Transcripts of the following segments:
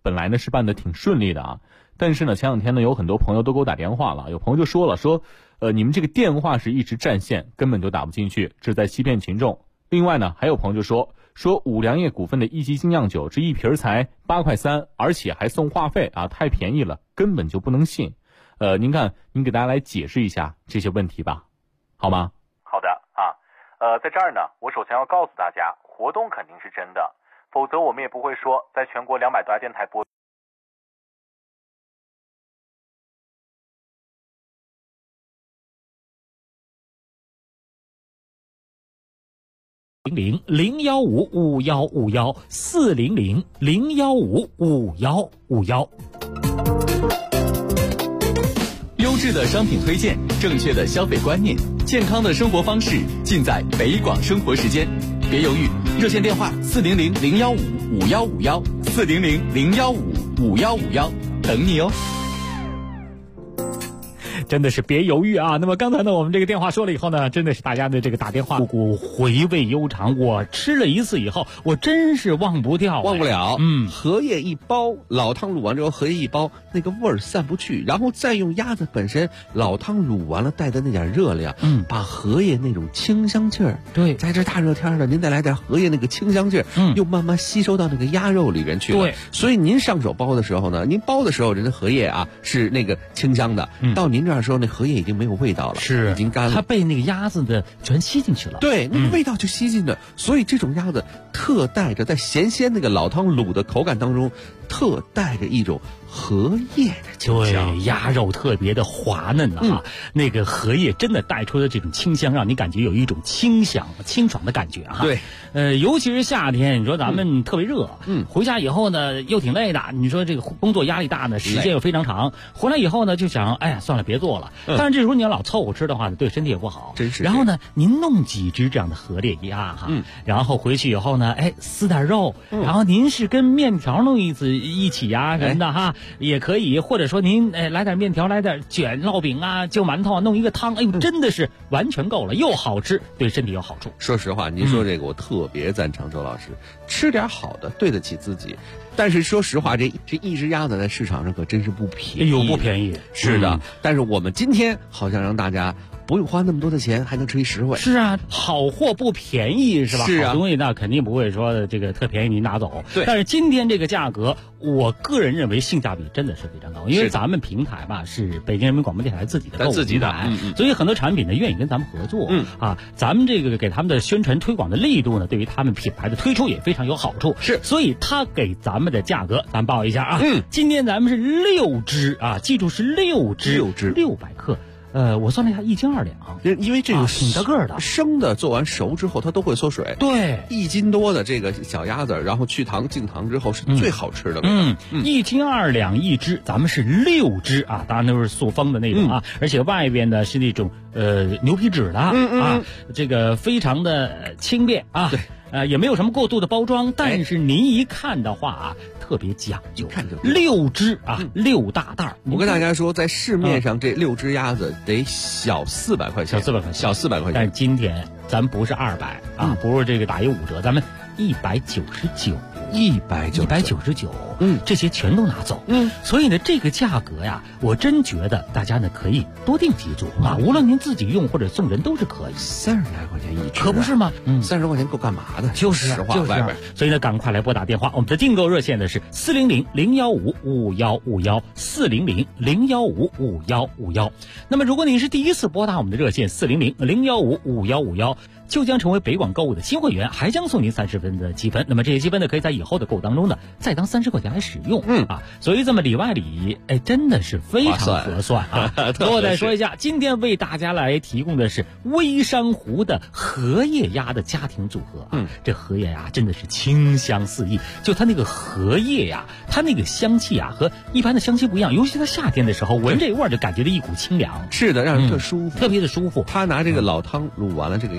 本来呢是办得挺顺利的啊，但是呢前两天呢有很多朋友都给我打电话了，有朋友就说了你们这个电话是一直占线，根本就打不进去，这是在欺骗群众。另外呢还有朋友就说五粮液股份的一级精酿酒这一瓶才8块3，而且还送话费啊，太便宜了，根本就不能信。您给大家来解释一下这些问题吧，好吗？ 好的啊，在这儿呢，我首先要告诉大家，活动肯定是真的，否则我们也不会说在全国200多家电台播。 00015551514001155151。 优质的商品推荐，正确的消费观念，健康的生活方式，尽在北广生活时间。别犹豫，热线电话400-015-5151，400-015-5151，等你哦。 真的是别犹豫啊！那么刚才呢，我们这个电话说了以后呢，真的是大家的这个打电话回味悠长。我吃了一次以后，我真是忘不掉， 忘不了。荷叶一包，老汤卤完之后，荷叶一包，那个味儿散不去，然后再用鸭子本身老汤卤完了带的那点热量，把荷叶那种清香气儿， 对， 在这大热天的，您再来点荷叶那个清香劲儿，又慢慢吸收到那个鸭肉里边去了。 对， 所以您上手包的时候呢，您包的时候人的荷叶啊是那个清香的，到您这儿时候那荷叶已经没有味道了， 是已经干了， 它被那个鸭子的全吸进去了， 对，那个味道就吸进了。所以这种鸭子特带着在咸鲜那个老汤卤的口感当中，特带着一种荷叶的清香， 对，鸭肉特别的滑嫩啊，那个荷叶真的带出的这种清香，让你感觉有一种清爽的感觉啊。 对， 尤其是夏天，你说咱们特别热，回家以后呢又挺累的，你说这个工作压力大呢，时间又非常长，回来以后呢就想，哎呀算了别做了。但是这时候你要老凑合吃的话呢，对身体也不好。 真是。 然后呢，您弄几只这样的荷叶鸭哈，然后回去以后呢，撕点肉，然后您是跟面条弄一起呀什么的哈，也可以，或者说您来点面条，来点卷烙饼啊，就馒头啊，弄一个汤，真的是完全够了，又好吃，对身体有好处。 说实话，您说这个我特别赞成周老师，吃点好的，对得起自己。但是说实话，这一只鸭子在市场上可真是不便宜， 不便宜。 是的，但是我们今天好像让大家不用花那么多的钱，还能吃一实惠。 是啊，好货不便宜是吧？ 是啊， 好东西那肯定不会说这个特便宜你拿走。 对， 但是今天这个价格，我个人认为性价比真的是非常高，因为咱们平台吧是北京人民广播电台自己的购物平台，所以很多产品呢愿意跟咱们合作。咱们这个给他们的宣传推广的力度呢，对于他们品牌的推出也非常有好处。 是， 所以他给咱们的价格，咱报一下啊。今天咱们是6只啊，记住是6只，600克。我算了一下，1斤2两， 因为这个挺大个儿的， 生的做完熟之后它都会缩水。 对 ，1斤多的这个小鸭子，然后去糖净糖之后是最好吃的。 1斤2两1只，咱们是6只啊，当然都是塑封的那种啊，而且外边呢是那种牛皮纸的啊，这个非常的轻便啊。对。也没有什么过度的包装，但是您一看的话啊，特别讲究。 看就 6只啊，6大袋。 我跟大家说，在市面上这6只鸭子得小400块钱，小400块钱。 但今天咱不是200啊，不是这个打一5折，咱们199。这些全都拿走。所以呢，这个价格呀，我真觉得大家呢可以多订几组啊，无论您自己用或者送人都是可以。 30来块钱一只， 可不是吗 ？30块钱够干嘛的？ 就是实话，外边。 所以呢，赶快来拨打电话，我们的订购热线呢是400-015-5151，400-015-5151。那么，如果您是第一次拨打我们的热线400-015-5151。就将成为北广购物的新会员，还将送您30分的积分。那么这些积分呢，可以在以后的购物当中呢，再当30块钱来使用。所以这么里外里，真的是非常合算啊！我再说一下，今天为大家来提供的是微山湖的荷叶鸭的家庭组合。这荷叶鸭真的是清香四溢，就它那个荷叶呀，它那个香气啊，和一般的香气不一样，尤其在夏天的时候，闻这味儿就感觉到一股清凉。 是的，让人特舒服， 特别的舒服。 他拿这个老汤卤完了这个鸭子。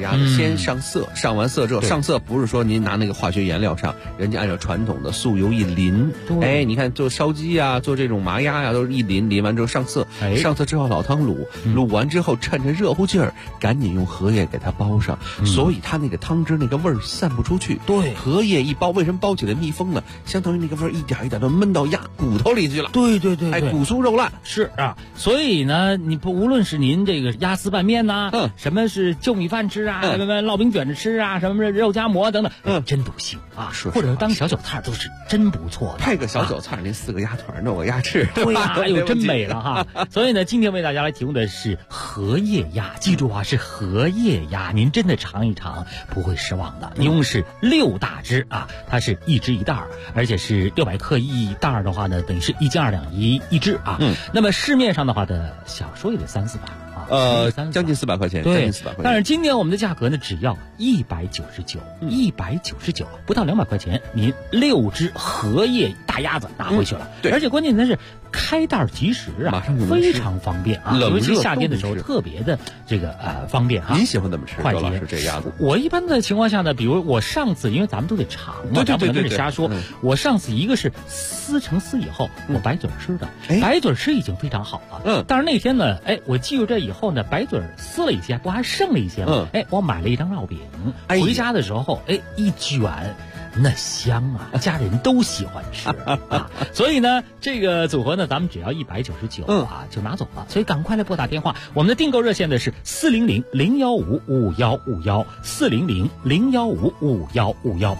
先上色，上完色之后，上色不是说您拿那个化学颜料上，人家按照传统的素油一淋，哎，你看做烧鸡啊，做这种麻鸭呀，都是一淋，淋完之后上色，上色之后老汤卤，卤完之后趁着热乎劲儿，赶紧用荷叶给它包上，所以它那个汤汁那个味儿散不出去。 对， 荷叶一包，为什么包起来密封呢？相当于那个味儿一点一点的焖到鸭骨头里去了。 对， 哎，骨酥肉烂。 是啊，所以呢，你不无论是您这个鸭丝拌面呐，什么是就米饭吃啊，什么烙饼卷着吃啊，什么肉夹馍等等，真都行啊，或者当小韭菜都是真不错的。 配个小韭菜，那4个鸭腿弄个鸭翅， 对呀，哎呦，真美了哈。所以呢，今天为大家来提供的是荷叶鸭，记住啊，是荷叶鸭，您真的尝一尝不会失望的。一共是6大只啊，它是1只1袋，而且是600克一袋的话呢，等于是1斤2两一只啊。那么市面上的话的小说也得300-400啊， 将近400块钱， 对， 将近400块钱。 但是今天我们的价格呢，只要199，199，不到200块钱，您6只荷叶大鸭子拿回去了。 对， 而且关键的是开袋即食啊， 马上就能非常方便啊，尤其夏天的时候特别的这个方便啊。 您喜欢怎么吃？ 快捷。 周老师这鸭子， 我一般的情况下呢，比如我上次，因为咱们都得尝嘛，咱不能瞎说。我上次一个是撕成丝以后，我白嘴吃的，白嘴吃已经非常好了。但是那天呢，哎，我记住这以后呢，白嘴撕了一些，不还剩了一些吗？哎，我买了一张烙饼，回家的时候，哎，一卷。那香啊，家人都喜欢吃啊，所以呢，这个组合呢，咱们只要199啊，就拿走了。所以赶快来拨打电话，我们的订购热线呢是400-015-5151，400-015-5151。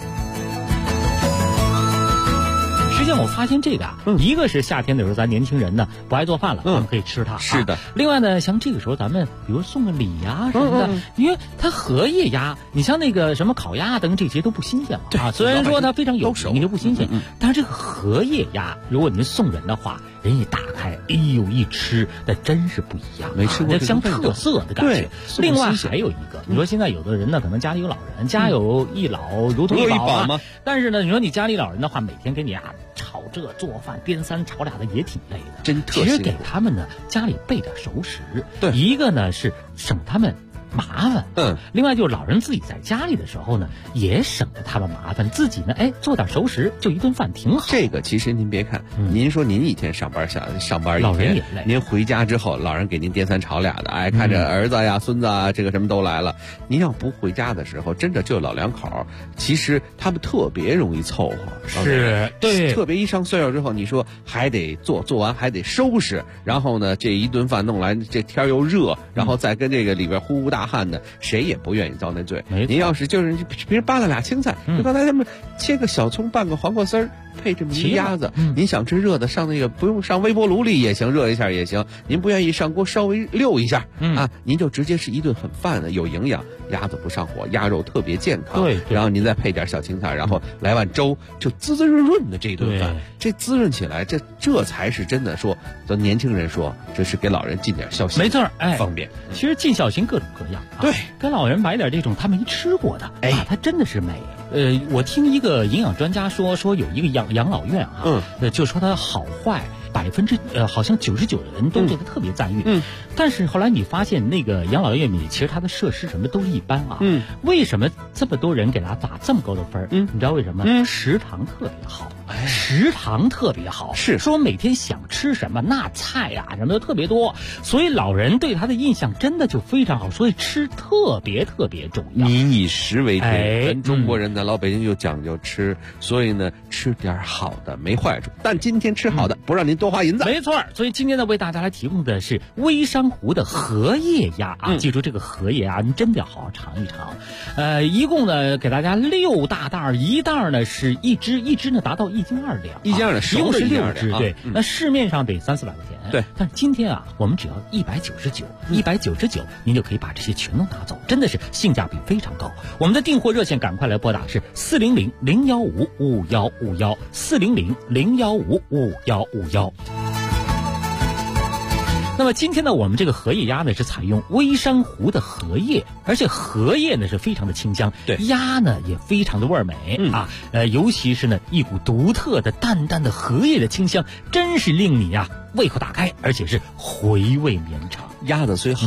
实际上我发现这个啊，一个是夏天的时候咱年轻人呢不爱做饭了，咱们可以吃它。 是的。 另外呢，像这个时候咱们比如送个礼呀什么的，因为它荷叶鸭，你像那个什么烤鸭等这些都不新鲜嘛啊。虽然说它非常有名，就不新鲜，但是这个荷叶鸭，如果您送人的话，人一打开，哎呦一吃，那真是不一样， 没吃过那像特色的感觉。另外还有一个，你说现在有的人呢，可能家里有老人，家有一老如同一宝嘛。但是呢，你说你家里老人的话，每天给你啊炒这做饭颠3炒2的也挺累的， 真特辛苦。 其实给他们呢家里备点熟食， 对， 一个呢是省他们麻烦，另外就是老人自己在家里的时候呢，也省得他们麻烦，自己呢，哎，做点熟食，就一顿饭挺好。 这个其实您别看，您说您一天上班一老人也累， 您回家之后，老人给您颠3炒2的，哎，看着儿子呀、孙子啊，这个什么都来了。您要不回家的时候，真的就老两口，其实他们特别容易凑合， 是对， 特别一上岁数之后，你说还得做完还得收拾，然后呢，这一顿饭弄来，这天又热，然后再跟这个里边呼大汗的，谁也不愿意遭那罪。您要是就是平时扒拉俩青菜，就刚才他们切个小葱，拌个黄瓜丝儿，配这么一鸭子，您想吃热的，上那个不用上微波炉里也行，热一下也行。您不愿意上锅稍微溜一下啊，您就直接是一顿很饭的，有营养，鸭子不上火，鸭肉特别健康。 对， 然后您再配点小青菜，然后来碗粥，就滋滋润润的这顿饭，这滋润起来，这才是真的说，咱年轻人说这是给老人尽点孝心， 没错，哎， 方便。 其实尽孝心各种各样， 对， 跟老人买点这种他没吃过的，哎，他真的是美。我听一个营养专家说有一个养老院啊，就说它好坏好像99%的人都对它特别赞誉，但是后来你发现那个养老院里其实它的设施什么都一般啊，为什么这么多人给它打这么高的分？你知道为什么？食堂特别好，食堂特别好， 是说每天想吃什么那菜呀什么的特别多，所以老人对他的印象真的就非常好，所以吃特别特别重要。 民以食为天，咱中国人呢，老北京就讲究吃，所以呢吃点好的没坏处，但今天吃好的不让您多花银子。 没错，所以今天呢为大家来提供的是微山湖的荷叶鸭啊，记住这个荷叶鸭，您真的要好好尝一尝。一共呢给大家6大袋，一袋呢是一只呢达到1斤2两，1斤2两，一共是6只，对。那市面上得300-400块钱， 对。 但是今天啊，我们只要199，您就可以把这些全都拿走，真的是性价比非常高。我们的订货热线赶快来拨打是400-015-5151，400-015-5151。那么今天呢，我们这个荷叶鸭呢是采用微山湖的荷叶，而且荷叶呢是非常的清香， 对， 鸭呢也非常的味美啊，尤其是呢一股独特的淡淡的荷叶的清香，真是令你啊胃口大开，而且是回味绵长。 鸭子虽好。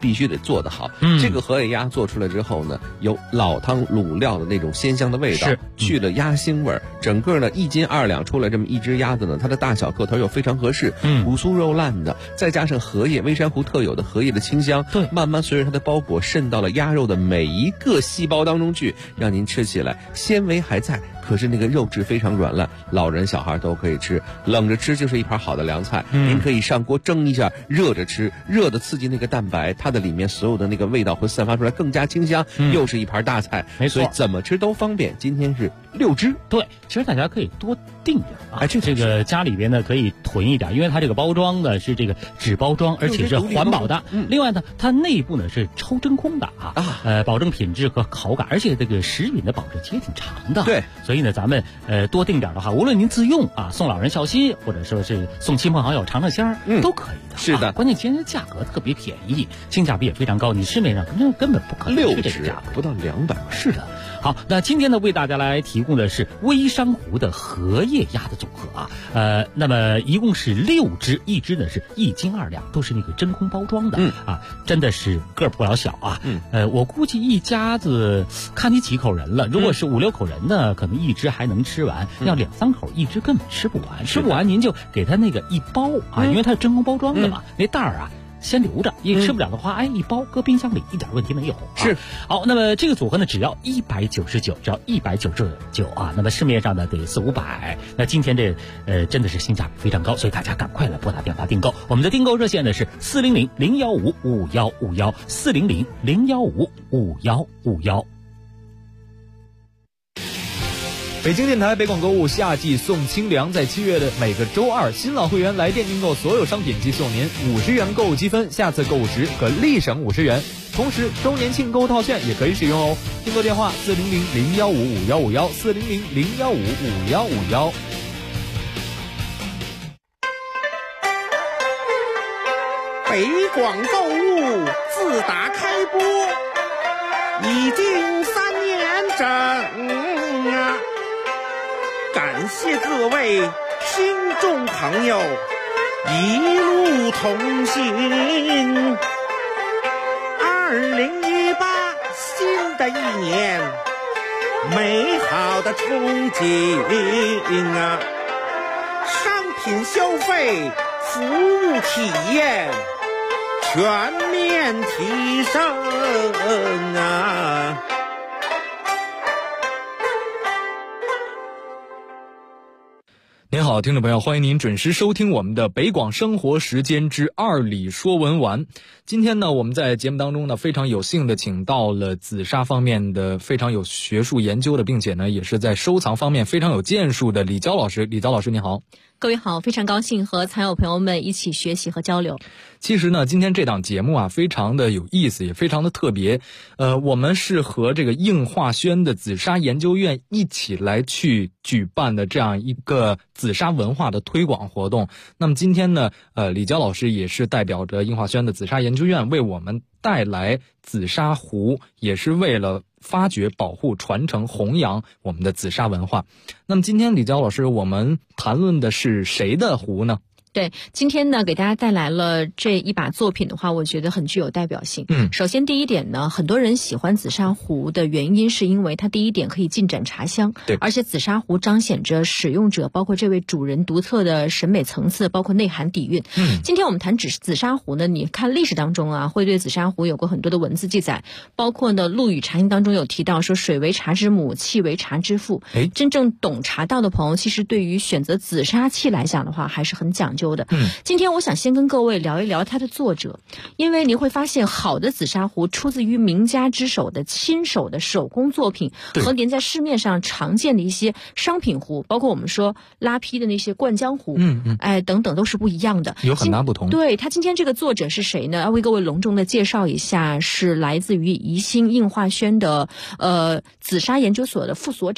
必须得做得好。这个荷叶鸭做出来之后呢，有老汤卤料的那种鲜香的味道，去了鸭腥味儿，整个呢1斤2两出来这么一只鸭子呢，它的大小个头又非常合适，骨酥肉烂的，再加上荷叶微山湖特有的荷叶的清香， 对， 慢慢随着它的包裹渗到了鸭肉的每一个细胞当中去，让您吃起来纤维还在，可是那个肉质非常软烂，老人小孩都可以吃，冷着吃就是一盘好的凉菜。您可以上锅蒸一下，热着吃，热的刺激那个蛋白，它的里面所有的那个味道会散发出来更加清香，又是一盘大菜， 没错， 所以怎么吃都方便。今天是6只， 对，其实大家可以多订点啊， 这个家里边呢可以囤一点，因为它这个包装呢是这个纸包装，而且是环保的。另外呢，它内部呢是抽真空的保证品质和口感，而且这个食品的保质期也挺长的。 对， 所以呢，咱们多订点的话，无论您自用送老人孝心，或者说是送亲朋好友尝尝鲜都可以的。 是的， 关键今天的价格特别便宜，性价比也非常高，你市面上根本不可能是这个价格， 不到200。 是的。好，那今天呢为大家来提供的是微山湖的荷叶鸭的组合那么一共是6只，一只呢是1斤2两，都是那个真空包装的真的是个儿不老小我估计一家子看你几口人了，如果是5、6口人呢，可能一只还能吃完，要2、3口一只根本吃不完，吃不完您就给他那个一包因为它是真空包装的嘛，那袋儿先留着，因为吃不了的话，一包搁冰箱里一点问题没有。 是， 好，那么这个组合呢，只要199，只要199那么市面上呢得4、500。那今天这真的是性价比非常高，所以大家赶快来拨打电话订购。我们的订购热线呢是400-015-5151，400-015-5151。 北京电台北广购物夏季送清凉，在7月的每个周二，新老会员来电订购所有商品即送您50元购物积分，下次购物时可立省50元。同时，周年庆购物套券也可以使用哦。订购电话400-015-5151，400-015-5151。 北广购物自打开播已经3年整感谢各位听众朋友一路同行。2018新的一年，美好的憧憬商品消费、服务体验全面提升您好，听众朋友，欢迎您准时收听我们的北广生活时间之2里说文玩。今天呢，我们在节目当中呢，非常有幸的请到了紫砂方面的非常有学术研究的，并且呢，也是在收藏方面非常有建树的李娇老师。李娇老师，你好。 各位好，非常高兴和藏友朋友们一起学习和交流。 其实呢，今天这档节目非常的有意思，也非常的特别。我们是和这个应化轩的紫砂研究院一起来去举办的这样一个紫砂文化的推广活动。那么今天呢，李娇老师也是代表着应化轩的紫砂研究院为我们带来紫砂壶，也是为了发掘、保护、传承、弘扬我们的紫砂文化。那么今天李娇老师，我们谈论的是谁的壶呢？ 对，今天呢给大家带来了这一把作品的话，我觉得很具有代表性。首先第一点呢，很多人喜欢紫砂壶的原因是因为它第一点可以尽展茶香， 对， 而且紫砂壶彰显着使用者包括这位主人独特的审美层次，包括内涵底蕴。今天我们谈紫砂壶呢，你看历史当中会对紫砂壶有过很多的文字记载，包括呢《陆羽茶经》当中有提到说水为茶之母，器为茶之父。真正懂茶道的朋友，其实对于选择紫砂器来讲的话，还是很讲究的。今天我想先跟各位聊一聊它的作者，因为您会发现好的紫砂壶出自于名家之手的亲手的手工作品，和您在市面上常见的一些商品壶，包括我们说拉坯的那些灌浆壶等等都是不一样的， 有很大不同。 对，他今天这个作者是谁呢？要为各位隆重的介绍一下，是来自于宜兴应化轩的紫砂研究所的副所长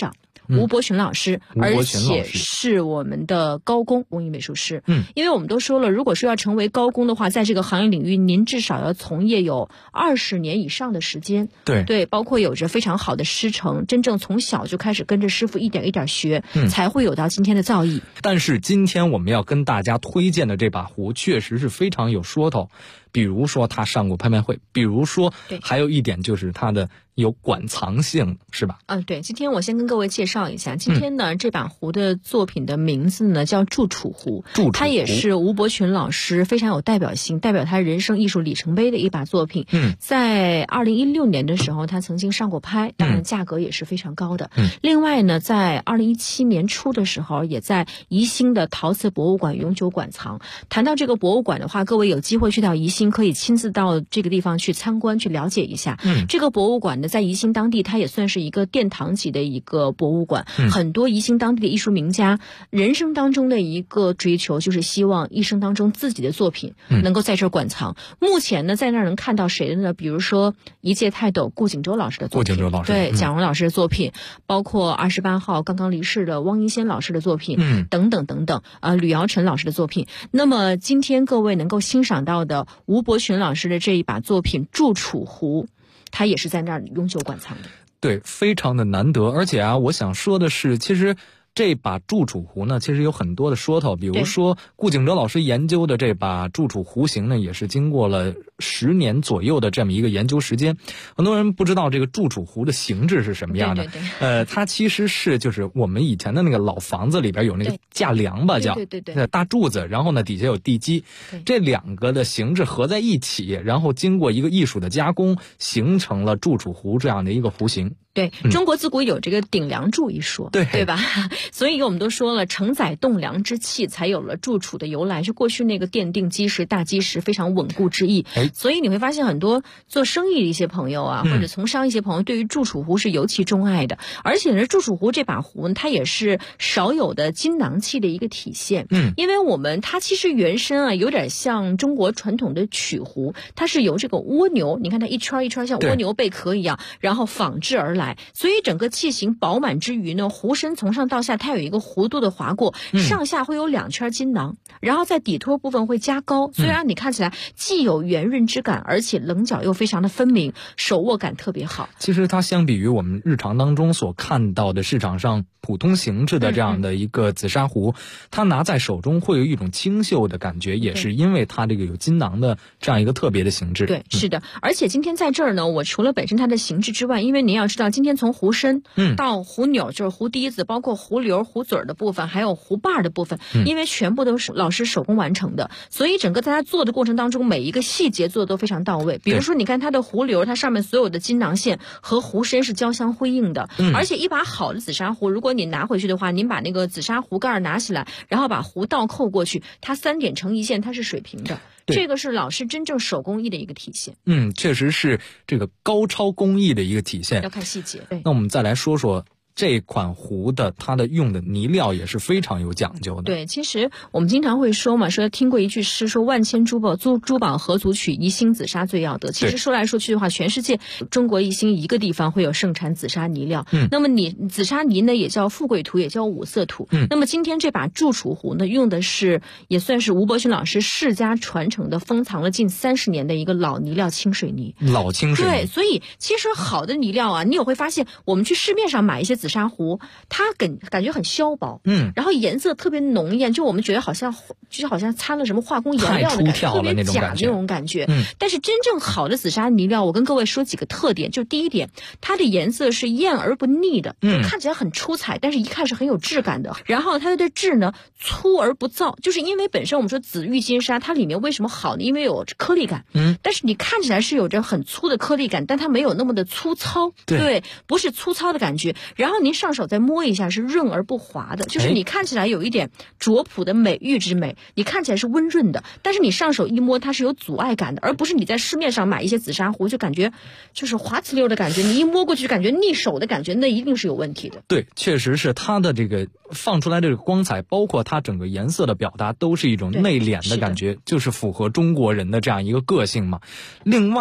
吴伯群老师，而且是我们的高工工艺美术师。因为我们都说了，如果说要成为高工的话，在这个行业领域，您至少要从业有20年以上的时间。对，包括有着非常好的师承，真正从小就开始跟着师傅一点一点学，才会有到今天的造诣。 但是今天我们要跟大家推荐的这把壶，确实是非常有说头。比如说他上过拍卖会，比如说还有一点就是它的有馆藏性，是吧？ 对，今天我先跟各位介绍一下，今天呢这把壶的作品的名字呢叫祝楚壶，它也是吴伯群老师非常有代表性，代表他人生艺术里程碑的一把作品。在2016年的时候他曾经上过拍，当然价格也是非常高的。另外呢，在2017年初的时候，也在宜兴的陶瓷博物馆永久馆藏。谈到这个博物馆的话，各位有机会去到宜兴，可以亲自到这个地方去参观去了解一下。这个博物馆呢，在宜兴当地它也算是一个殿堂级的一个博物馆。很多宜兴当地的艺术名家人生当中的一个追求，就是希望一生当中自己的作品能够在这儿馆藏。目前呢，在那儿能看到谁的呢？比如说一介泰斗顾景舟老师的作品，对，蒋荣老师的作品，包括28号刚刚离世的汪一仙老师的作品，等等等等，吕尧臣老师的作品。那么今天各位能够欣赏到的吴伯群老师的这一把作品祝楚壶，他也是在那儿永久馆藏的。 对，非常的难得。而且我想说的是，其实这把祝楚壶呢，其实有很多的说头。比如说顾景舟老师研究的这把祝楚壶型呢，也是经过了10年左右的这么一个研究时间。很多人不知道这个祝楚壶的形制是什么样的。它其实是就是我们以前的那个老房子里边有那个架梁吧，叫大柱子，然后呢底下有地基，这两个的形制合在一起，然后经过一个艺术的加工，形成了祝楚壶这样的一个壶形。 对，中国自古有这个顶梁柱一说，对吧？所以我们都说了，承载栋梁之器，才有了祝楚的由来，是过去那个奠定基石、大基石非常稳固之意。所以你会发现很多做生意的一些朋友啊，或者从商一些朋友，对于祝楚壶是尤其钟爱的。而且呢，祝楚壶这把壶它也是少有的金囊器的一个体现。因为它其实原身有点像中国传统的曲壶，它是由这个蜗牛，你看它一圈一圈像蜗牛贝壳一样，然后仿制而来。所以整个器型饱满之余呢，壶身从上到下它有一个弧度的划过，上下会有2圈金囊，然后在底托部分会加高，所以让你看起来既有圆润之感，而且棱角又非常的分明，手握感特别好。 其实它相比于我们日常当中所看到的市场上普通形制的这样的一个紫砂壶，它拿在手中会有一种清秀的感觉，也是因为它这个有金囊的这样一个特别的形制。 对，是的。而且今天在这儿呢，我除了本身它的形制之外，因为您要知道今天从壶身到壶钮，就是壶底子，包括壶流、壶嘴的部分，还有壶把的部分，因为全部都是老师手工完成的，所以整个在它做的过程当中，每一个细节做的都非常到位。比如说你看它的壶流，它上面所有的金囊线和壶身是交相辉映的。而且一把好的紫砂壶，如果你拿回去的话，您把那个紫砂壶盖拿起来，然后把壶倒扣过去，它3点成一线，它是水平的。这个是老师真正手工艺的一个体现。 确实是这个高超工艺的一个体现， 要看细节。 那我们再来说说这款壶的它的用的泥料也是非常有讲究的。 对，其实我们经常会说嘛，说听过一句诗，说万千珠宝何足取，宜兴紫砂最要得。其实说来说去的话，全世界中国宜兴一个地方会有盛产紫砂泥料。那么紫砂泥呢，也叫富贵土，也叫五色土。那么今天这把祝楚壶呢，用的是也算是吴伯群老师世家传承的，封藏了近30年的一个老泥料清水泥。 老清水泥。 对，所以其实好的泥料啊，你也会发现，我们去市面上买一些紫砂壶，它感觉很削薄，然后颜色特别浓艳，就我们觉得好像掺了什么化工颜料的感觉，特别假那种感觉。但是真正好的紫砂泥料，我跟各位说几个特点。就第一点，它的颜色是艳而不腻的，看起来很出彩，但是一看是很有质感的。然后它的质呢，粗而不燥，就是因为本身我们说紫玉金砂，它里面为什么好呢？因为有颗粒感，但是你看起来是有着很粗的颗粒感，但它没有那么的粗糙，对，不是粗糙的感觉。然后您上手再摸一下，是润而不滑的，就是你看起来有一点拙朴的美玉之美，你看起来是温润的，但是你上手一摸，它是有阻碍感的，而不是你在市面上买一些紫砂壶就感觉就是滑呲溜的感觉，你一摸过去感觉腻手的感觉，那一定是有问题的。 对，确实是它的这个放出来这个光彩，包括它整个颜色的表达，都是一种内敛的感觉，就是符合中国人的这样一个个性嘛。另外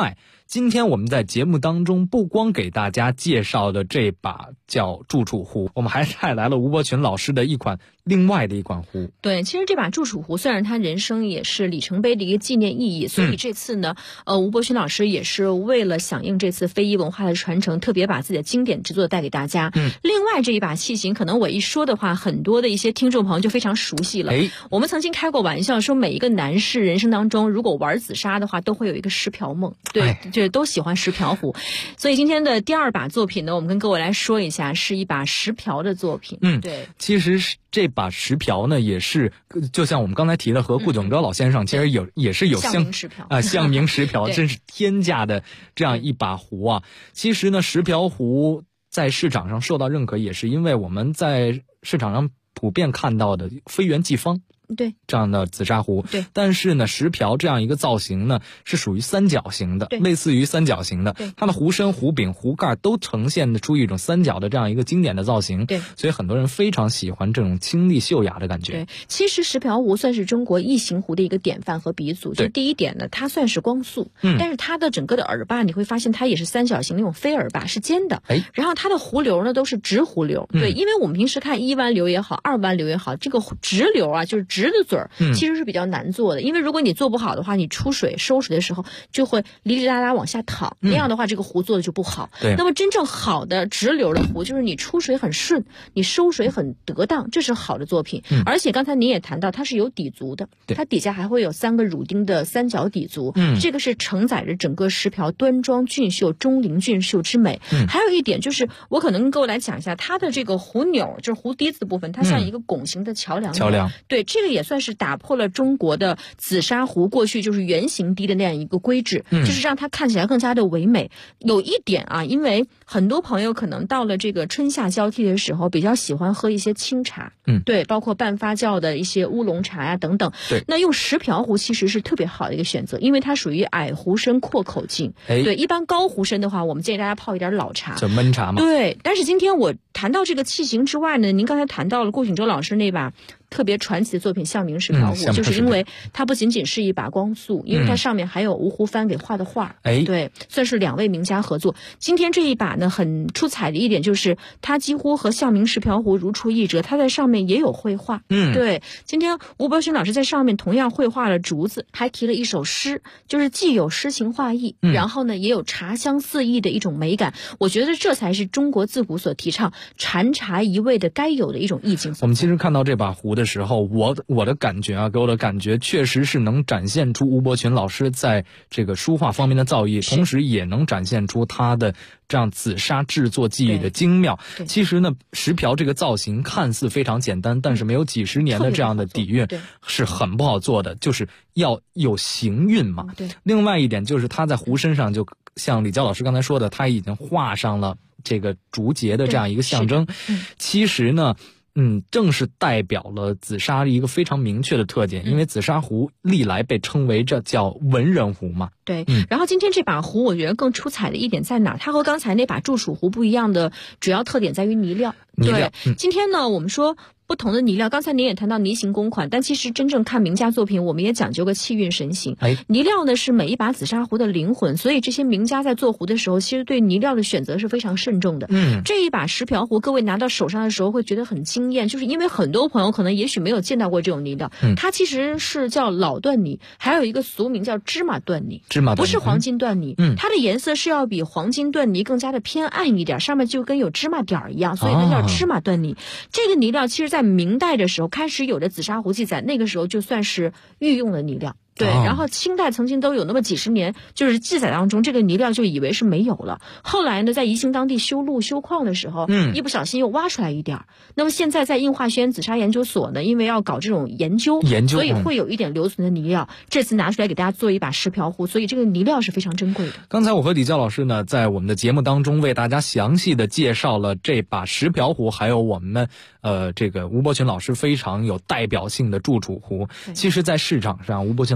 今天我们在节目当中不光给大家介绍的这把叫祝楚壶，我们还带来了吴伯群老师的另外的一款壶。 对，其实这把祝楚壶虽然他人生也是里程碑的一个纪念意义，所以这次呢，吴伯群老师也是为了响应这次非遗文化的传承，特别把自己的经典之作带给大家。另外这一把器型，可能我一说的话，很多的一些听众朋友就非常熟悉了。我们曾经开过玩笑说，每一个男士人生当中，如果玩紫砂的话，都会有一个石瓢梦。对，就都喜欢石瓢壶。所以今天的第二把作品呢，我们跟各位来说一下，是一把石瓢的作品。对， 其实这把石瓢呢，也是就像我们刚才提的，和顾炯哲老先生其实也是有象名石瓢象名石瓢真是天价的这样一把壶啊。其实呢，石瓢壶在市场上受到认可，也是因为我们在市场上普遍看到的非圆即方。 对， 这样的紫砂壶。 对， 但是呢，石瓢这样一个造型呢，是属于三角形的，类似于三角形的。它的壶身、壶柄、壶盖都呈现出一种三角的这样一个经典的造型。 对， 所以很多人非常喜欢这种清丽秀雅的感觉。 对，其实石瓢壶算是中国异形壶的一个典范和鼻祖。就第一点呢，它算是光速，但是它的整个的耳把你会发现它也是三角形那种飞耳把，是尖的。然后它的壶流呢都是直壶流。对，因为我们平时看1弯流也好，2弯流也好，这个直流啊，就是直的嘴儿，其实是比较难做的。因为如果你做不好的话，你出水收水的时候就会哩哩啦啦往下淌，那样的话这个壶做的就不好。 对， 那么真正好的直流的壶，就是你出水很顺，你收水很得当，这是好的作品。而且刚才您也谈到，它是有底足的，它底下还会有3个乳钉的三角底足，这个是承载着整个石瓢端庄俊秀、钟灵俊秀之美。还有一点就是，我可能跟各位来讲一下它的这个壶钮，就是壶底子的部分，它像一个拱形的桥梁。对，这个也算是打破了中国的紫砂壶过去就是圆形滴的那样一个规制，就是让它看起来更加的唯美。有一点啊，因为很多朋友可能到了这个春夏交替的时候，比较喜欢喝一些清茶，对，包括半发酵的一些乌龙茶呀等等。 对， 那用石瓢壶其实是特别好的一个选择，因为它属于矮壶身阔口径。对，一般高壶身的话，我们建议大家泡一点老茶， 就焖茶嘛。 对，但是今天我谈到这个器型之外呢，您刚才谈到了顾炯哲老师那把特别传奇的作品象名石瓢壶，就是因为它不仅仅是一把光速，因为它上面还有吴湖帆给画的画。对，算是2位名家合作。今天这一把呢，很出彩的一点就是它几乎和象名石瓢壶如出一辙，它在上面也有绘画。对，今天吴伯群老师在上面同样绘画了竹子，还提了一首诗，就是既有诗情画意，然后呢也有茶香四溢的一种美感。我觉得这才是中国自古所提倡禅茶一味的该有的一种意境。 我们其实看到这把壶的时候，我的感觉啊，给我的感觉确实是能展现出吴伯群老师在这个书画方面的造诣，同时也能展现出他的这样紫砂制作技艺的精妙。其实呢，石瓢这个造型看似非常简单，但是没有几十年的这样的底蕴是很不好做的，就是要有行韵嘛。另外一点就是他在壶身上，就像李娇老师刚才说的，他已经画上了这个竹节的这样一个象征。其实呢，正是代表了紫砂一个非常明确的特点，因为紫砂壶历来被称为这叫文人壶嘛。 对，然后今天这把壶我觉得更出彩的一点在哪？它和刚才那把祝楚壶不一样的主要特点在于泥料。对，今天呢我们说不同的泥料，刚才您也谈到泥形公款，但其实真正看名家作品，我们也讲究个气韵神形。泥料呢是每一把紫砂壶的灵魂，所以这些名家在做壶的时候，其实对泥料的选择是非常慎重的。这一把石瓢壶，各位拿到手上的时候会觉得很惊艳，就是因为很多朋友可能也许没有见到过这种泥料，它其实是叫老缎泥，还有一个俗名叫芝麻缎泥，不是黄金缎泥。它的颜色是要比黄金缎泥更加的偏暗一点，上面就跟有芝麻点一样，所以它叫芝麻缎泥。这个泥料其实在明代的时候开始有的紫砂壶记载，那个时候就算是御用的泥料。对，然后清代曾经都有那么几十年，就是记载当中这个泥料就以为是没有了。后来呢，在宜兴当地修路修矿的时候，一不小心又挖出来一点。那么现在在应化轩紫砂研究所呢，因为要搞这种研究，所以会有一点留存的泥料。这次拿出来给大家做一把石瓢壶，所以这个泥料是非常珍贵的。 刚才我和李娇老师呢，在我们的节目当中为大家详细的介绍了这把石瓢壶，还有我们这个吴伯群老师非常有代表性的祝楚壶。其实，在市场上，吴伯群老师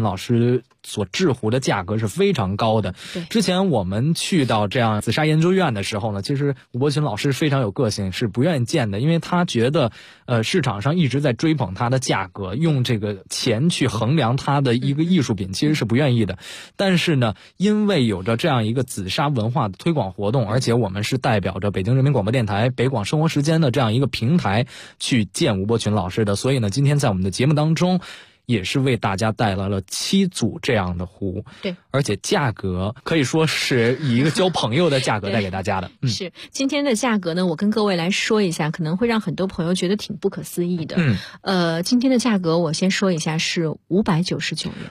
老师所制壶的价格是非常高的。之前我们去到这样紫砂研究院的时候呢，其实吴伯群老师非常有个性，是不愿意见的，因为他觉得市场上一直在追捧他的价格，用这个钱去衡量他的一个艺术品，其实是不愿意的。但是呢，因为有着这样一个紫砂文化的推广活动，而且我们是代表着北京人民广播电台北广生活时间的这样一个平台去见吴伯群老师的，所以呢，今天在我们的节目当中也是为大家带来了7组这样的壶， 对， 而且价格可以说是以一个交朋友的价格带给大家的。 是今天的价格呢，我跟各位来说一下，可能会让很多朋友觉得挺不可思议的。今天的价格我先说一下是599元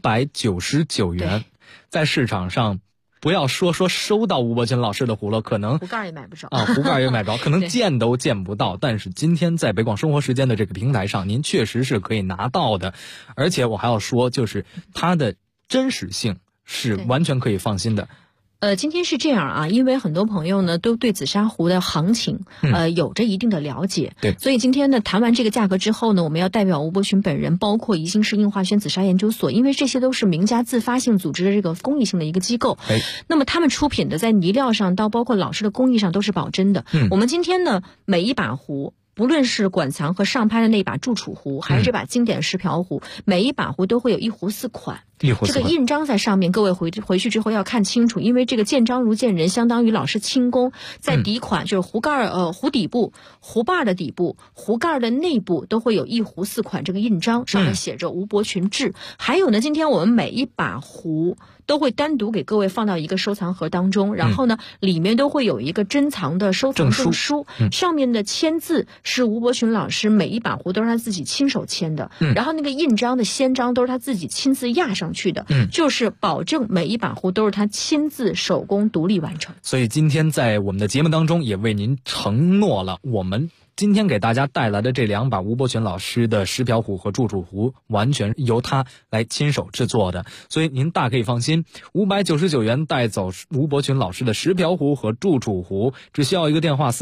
，599元，在市场上。不要说收到吴伯群老师的壶了，可能壶盖也买不着啊，壶盖也买不着，可能见都见不到。但是今天在北广生活时间的这个平台上，您确实是可以拿到的。而且我还要说，就是它的真实性是完全可以放心的。 今天是这样啊，因为很多朋友呢都对紫砂壶的行情有着一定的了解， 对， 所以今天呢谈完这个价格之后呢，我们要代表吴伯群本人，包括宜兴市应化轩紫砂研究所，因为这些都是名家自发性组织的这个公益性的一个机构，那么他们出品的在泥料上到包括老师的工艺上都是保真的。我们今天呢每一把壶，不论是馆藏和上拍的那把祝楚壶，还是这把经典石瓢壶，每一把壶都会有1壶4款。这个印章在上面，各位回去之后要看清楚，因为这个见章如见人，相当于老师亲工。在底款就是壶盖壶底部、壶把的底部、壶盖的内部都会有1壶4款这个印章，上面写着吴伯群制。还有呢，今天我们每一把壶都会单独给各位放到一个收藏盒当中，然后呢，里面都会有一个珍藏的收藏证书，上面的签字是吴伯群老师每一把壶都是他自己亲手签的，然后那个印章的先章都是他自己亲自压上去的，就是保证每一把壶都是他亲自手工独立完成。 所以今天在我们的节目当中也为您承诺了，我们今天给大家带来的这2把吴伯群老师的石瓢壶和祝楚壶，完全由他来亲手制作的，所以您大可以放心，599元带走吴伯群老师的石瓢壶和祝楚壶，只需要一个电话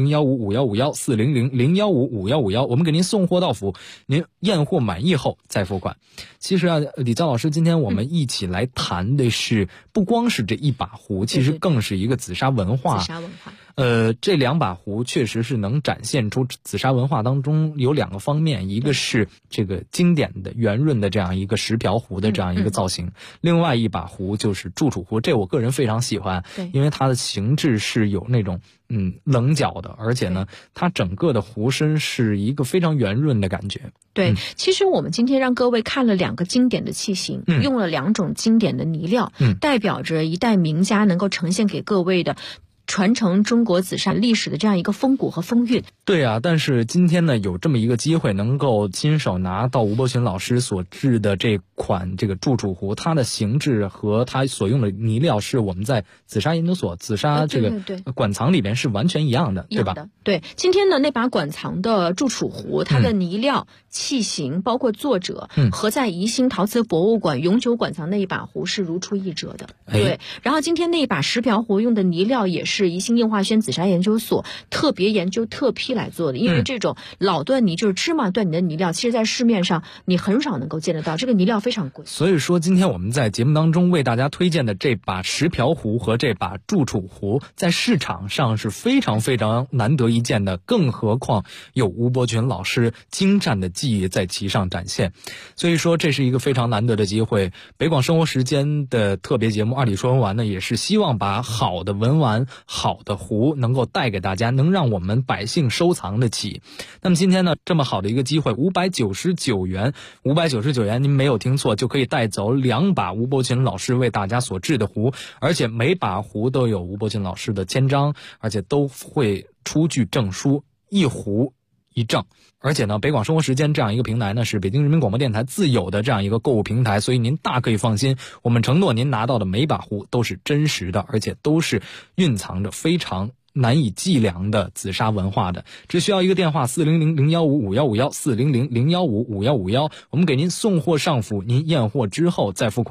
400-015-5151，400-015-5151，我们给您送货到府，您验货满意后再付款。其实啊，李佳老师，今天我们一起来谈的是，不光是这一把壶，其实更是一个紫砂文化。 紫砂文化。 这2把壶确实是能展现出紫砂文化当中有2个方面，一个是这个经典的圆润的这样一个石瓢壶的这样一个造型，另外一把壶就是祝楚壶，这我个人非常喜欢，因为它的形制是有那种棱角的，而且呢，它整个的壶身是一个非常圆润的感觉。 对，其实我们今天让各位看了2个经典的器型，用了2种经典的泥料，代表着一代名家能够呈现给各位的传承中国紫砂历史的这样一个风骨和风韵。 对啊，但是今天呢，有这么一个机会，能够亲手拿到吴伯群老师所制的这款这个祝楚壶，它的形制和它所用的泥料是我们在紫砂研究所紫砂这个馆藏里边是完全一样的，对吧？ 对，今天的那把馆藏的祝楚壶，它的泥料、器型，包括作者，和在宜兴陶瓷博物馆永久馆藏那一把壶是如出一辙的。对，然后今天那一把石瓢壶用的泥料也是宜兴应化轩紫砂研究所特别研究特批来做的，因为这种老段泥就是芝麻段泥的泥料，其实在市面上你很少能够见得到，这个泥料非常贵。 所以说今天我们在节目当中为大家推荐的这把石瓢壶和这把祝楚壶，在市场上是非常非常难得一见的，更何况有吴伯群老师精湛的技艺在其上展现，所以说这是一个非常难得的机会。北广生活时间的特别节目二里说文玩呢，也是希望把好的文玩、好的壶能够带给大家，能让我们百姓收藏得起。那么今天呢，这么好的一个机会，599元，599元，您没有听错，就可以带走2把吴伯群老师为大家所制的壶，而且每把壶都有吴伯群老师的签章，而且都会出具证书，1壶1证。而且呢，北广生活时间这样一个平台呢，是北京人民广播电台自有的这样一个购物平台，所以您大可以放心，我们承诺您拿到的每把壶都是真实的，而且都是蕴藏着非常难以计量的紫砂文化的。只需要一个电话400-015-5151，400-015-5151，我们给您送货上府，您验货之后再付款，所以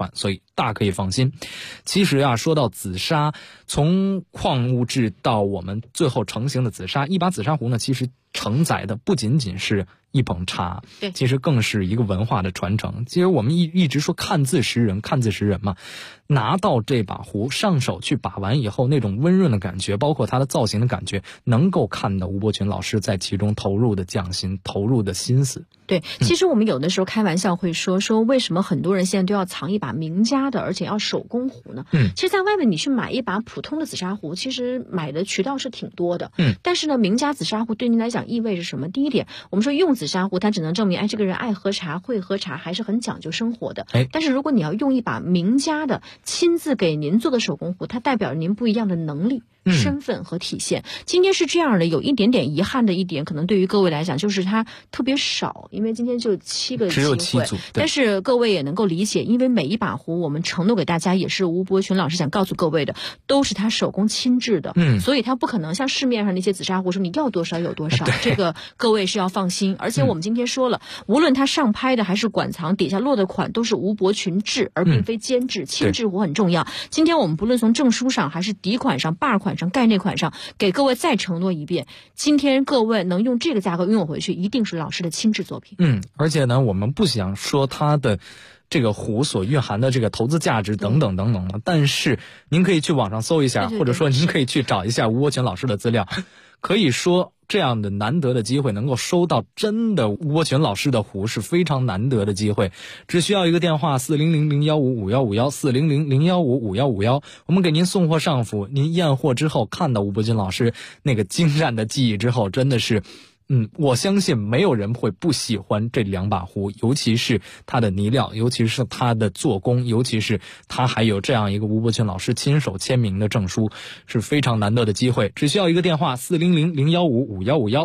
大可以放心。其实啊，说到紫砂，从矿物质到我们最后成型的紫砂，一把紫砂壶呢，其实承载的不仅仅是一捧茶， 对， 其实更是一个文化的传承。其实我们一直说看字识人，看字识人嘛。拿到这把壶上手去把玩以后，那种温润的感觉，包括它的造型的感觉，能够看到吴伯群老师在其中投入的匠心，投入的心思。 对，其实我们有的时候开玩笑会说为什么很多人现在都要藏一把名家的，而且要手工壶呢？其实在外面你去买一把普通的紫砂壶，其实买的渠道是挺多的。但是呢，名家紫砂壶对您来讲意味着什么？第一点，我们说用紫砂壶，它只能证明这个人爱喝茶，会喝茶，还是很讲究生活的。但是如果你要用一把名家的亲自给您做的手工壶，它代表着您不一样的能力、身份和体现。今天是这样的，有一点点遗憾的一点，可能对于各位来讲就是它特别少，因为今天就7个机会， 只有7组。 但是各位也能够理解，因为每一把壶我们承诺给大家，也是吴伯群老师想告诉各位的，都是他手工亲制的。所以他不可能像市面上那些紫砂壶说你要多少有多少，这个各位是要放心。而且我们今天说了，无论他上拍的还是馆藏底下落的款，都是吴伯群制，而并非监制。亲制壶很重要。今天我们不论从证书上还是底款上、把款上、概念款上，给各位再承诺一遍，今天各位能用这个价格拥有回去，一定是老师的亲制作品。 而且呢，我们不想说它的这个壶所蕴含的这个投资价值等等等等的，但是您可以去网上搜一下，或者说您可以去找一下吴伯群老师的资料。可以说这样的难得的机会能够收到真的吴伯群老师的壶是非常难得的机会。只需要一个电话400-015-5151 400-015-5151，我们给您送货上府。您验货之后看到吴伯群老师那个精湛的技艺之后，真的是我相信没有人会不喜欢这2把壶，尤其是它的泥料，尤其是它的做工，尤其是它还有这样一个吴伯群老师亲手签名的证书，是非常难得的机会。只需要一个电话400-015-5151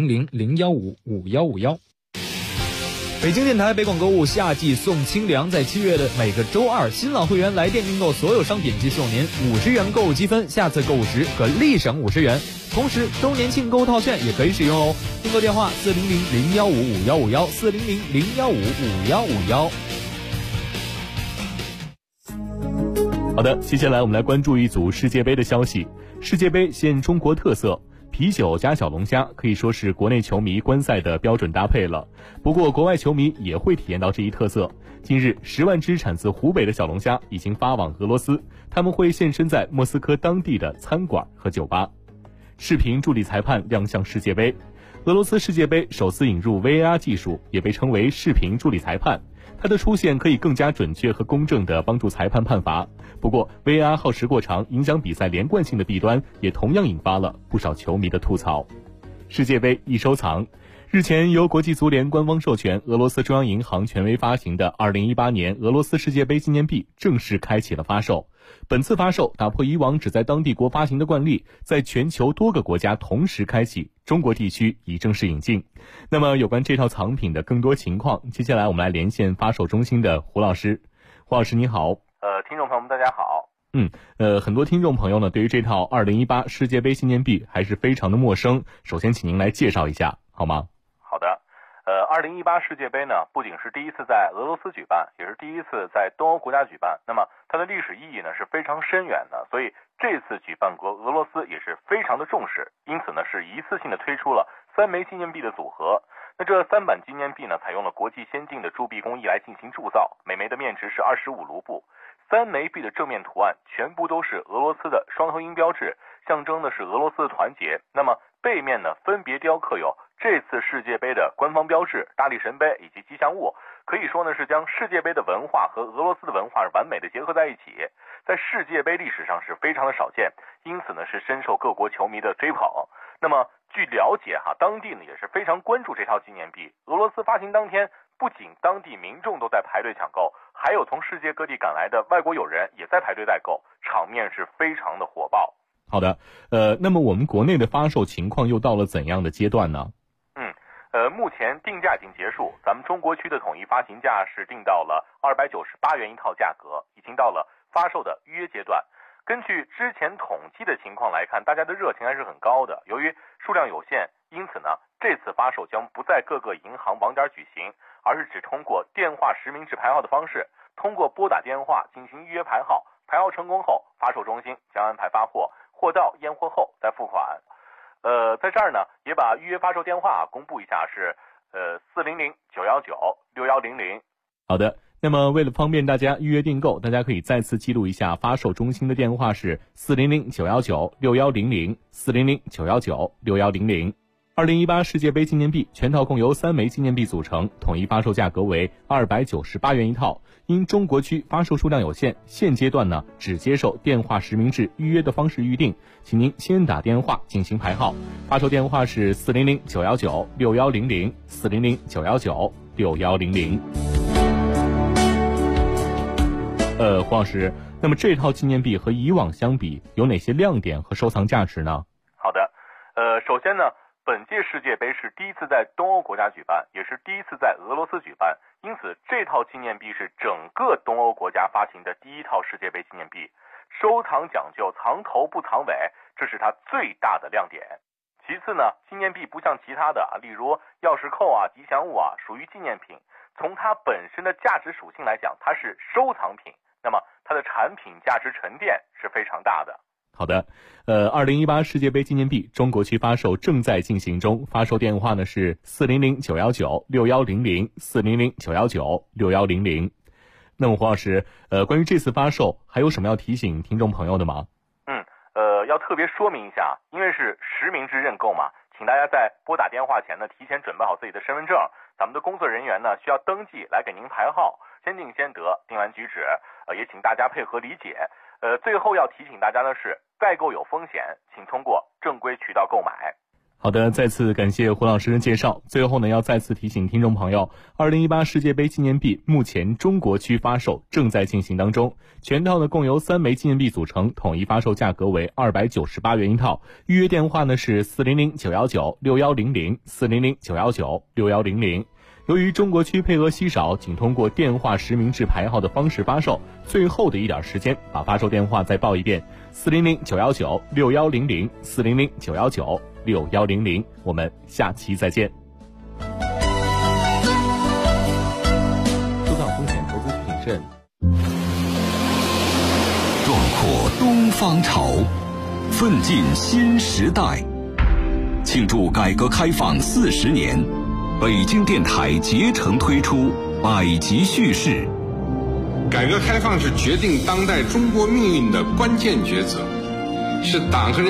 400-015-5151。 北京电台北广购物夏季送清凉，在7月的每个周二，新老会员来电订购所有商品即送您50元购物积分，下次购物时可立省50元。同时，周年庆购物套券也可以使用哦。订购电话400-015-5151 400-015-5151。 好的，接下来我们来关注一组世界杯的消息。世界杯现中国特色。啤酒加小龙虾可以说是国内球迷观赛的标准搭配了，不过国外球迷也会体验到这一特色。近日10万只产自湖北的小龙虾已经发往俄罗斯，他们会现身在莫斯科当地的餐馆和酒吧。视频助理裁判亮相世界杯。俄罗斯世界杯首次引入 VAR 技术，也被称为视频助理裁判。它的出现可以更加准确和公正地帮助裁判判罚。不过 VAR 耗时过长，影响比赛连贯性的弊端也同样引发了不少球迷的吐槽。世界杯易收藏。日前由国际足联官方授权，俄罗斯中央银行权威发行的2018年俄罗斯世界杯纪念币正式开启了发售。本次发售打破以往只在当地国发行的惯例，在全球多个国家同时开启，中国地区已正式引进。那么有关这套藏品的更多情况，接下来我们来连线发售中心的胡老师。胡老师你好。 听众朋友们大家好。 很多听众朋友呢对于这套2018世界杯纪念币还是非常的陌生，首先请您来介绍一下好吗？ 好的。2018世界杯呢，不仅是第一次在俄罗斯举办，也是第一次在东欧国家举办。那么它的历史意义呢是非常深远的，所以这次举办国俄罗斯也是非常的重视，因此呢是一次性的推出了3枚纪念币的组合。那这3版纪念币呢，采用了国际先进的铸币工艺来进行铸造，每枚的面值是25卢布。3枚币的正面图案全部都是俄罗斯的双合音标志，象征的是俄罗斯的团结。那么背面呢，分别雕刻有这次世界杯的官方标志、大力神杯以及吉祥物，可以说呢是将世界杯的文化和俄罗斯的文化完美的结合在一起，在世界杯历史上是非常的少见，因此呢是深受各国球迷的追捧。那么据了解当地呢也是非常关注这套纪念币。俄罗斯发行当天，不仅当地民众都在排队抢购，还有从世界各地赶来的外国友人也在排队代购，场面是非常的火爆。 好的，那么我们国内的发售情况又到了怎样的阶段呢？ 目前定价已经结束，咱们中国区的统一发行价是定到了298元一套价格，已经到了发售的预约阶段。根据之前统计的情况来看，大家的热情还是很高的。由于数量有限，因此呢，这次发售将不在各个银行网点举行，而是只通过电话实名制排号的方式， 通过拨打电话进行预约排号，排号成功后，发售中心将安排发货，货到验货后再付款。在这儿呢，也把预约发售电话公布一下，是400-919-6100。 好的，那么为了方便大家预约订购，大家可以再次记录一下发售中心的电话是400-919-6100 400-919-6100。2018世界杯纪念币全套共由3枚纪念币组成，统一发售价格为298元一套。因中国区发售数量有限，现阶段呢只接受电话实名制预约的方式预定，请您先打电话进行排号。发售电话是400-919-6100 400-919-6100。黄老师，那么这套纪念币和以往相比有哪些亮点和收藏价值呢？ 好的，首先呢，本届世界杯是第一次在东欧国家举办，也是第一次在俄罗斯举办，因此这套纪念币是整个东欧国家发行的第一套世界杯纪念币。收藏讲究藏头不藏尾，这是它最大的亮点。其次呢，纪念币不像其他的例如钥匙扣啊、吉祥物啊，属于纪念品。从它本身的价值属性来讲，它是收藏品，那么它的产品价值沉淀是非常大的。 好的，2018世界杯纪念币中国区发售正在进行中，发售电话呢是400-919-6100 400-919-6100。那么黄老师，关于这次发售还有什么要提醒听众朋友的吗？ 要特别说明一下，因为是实名制认购嘛，请大家在拨打电话前呢，提前准备好自己的身份证，咱们的工作人员呢需要登记来给您排号，先定先得，定完举止，也请大家配合理解。最后要提醒大家的是，代购有风险，请通过正规渠道购买。 好的，再次感谢胡老师的介绍。最后呢，要再次提醒听众朋友，2018世界杯纪念币目前中国区发售正在进行当中，全套呢共由3枚纪念币组成，统一发售价格为298元一套。预约电话呢是400-919-6100 400-919-6100。由于中国区配额稀少，仅通过电话实名制排号的方式发售，最后的一点时间，把发售电话再报一遍：400-919-6100 400-919-6100。我们下期再见。收藏风险，投资需谨慎。 壮阔东方潮，奋进新时代。庆祝改革开放40年。北京电台竭诚推出百集叙事。 改革开放是决定当代中国命运的关键抉择，是党和人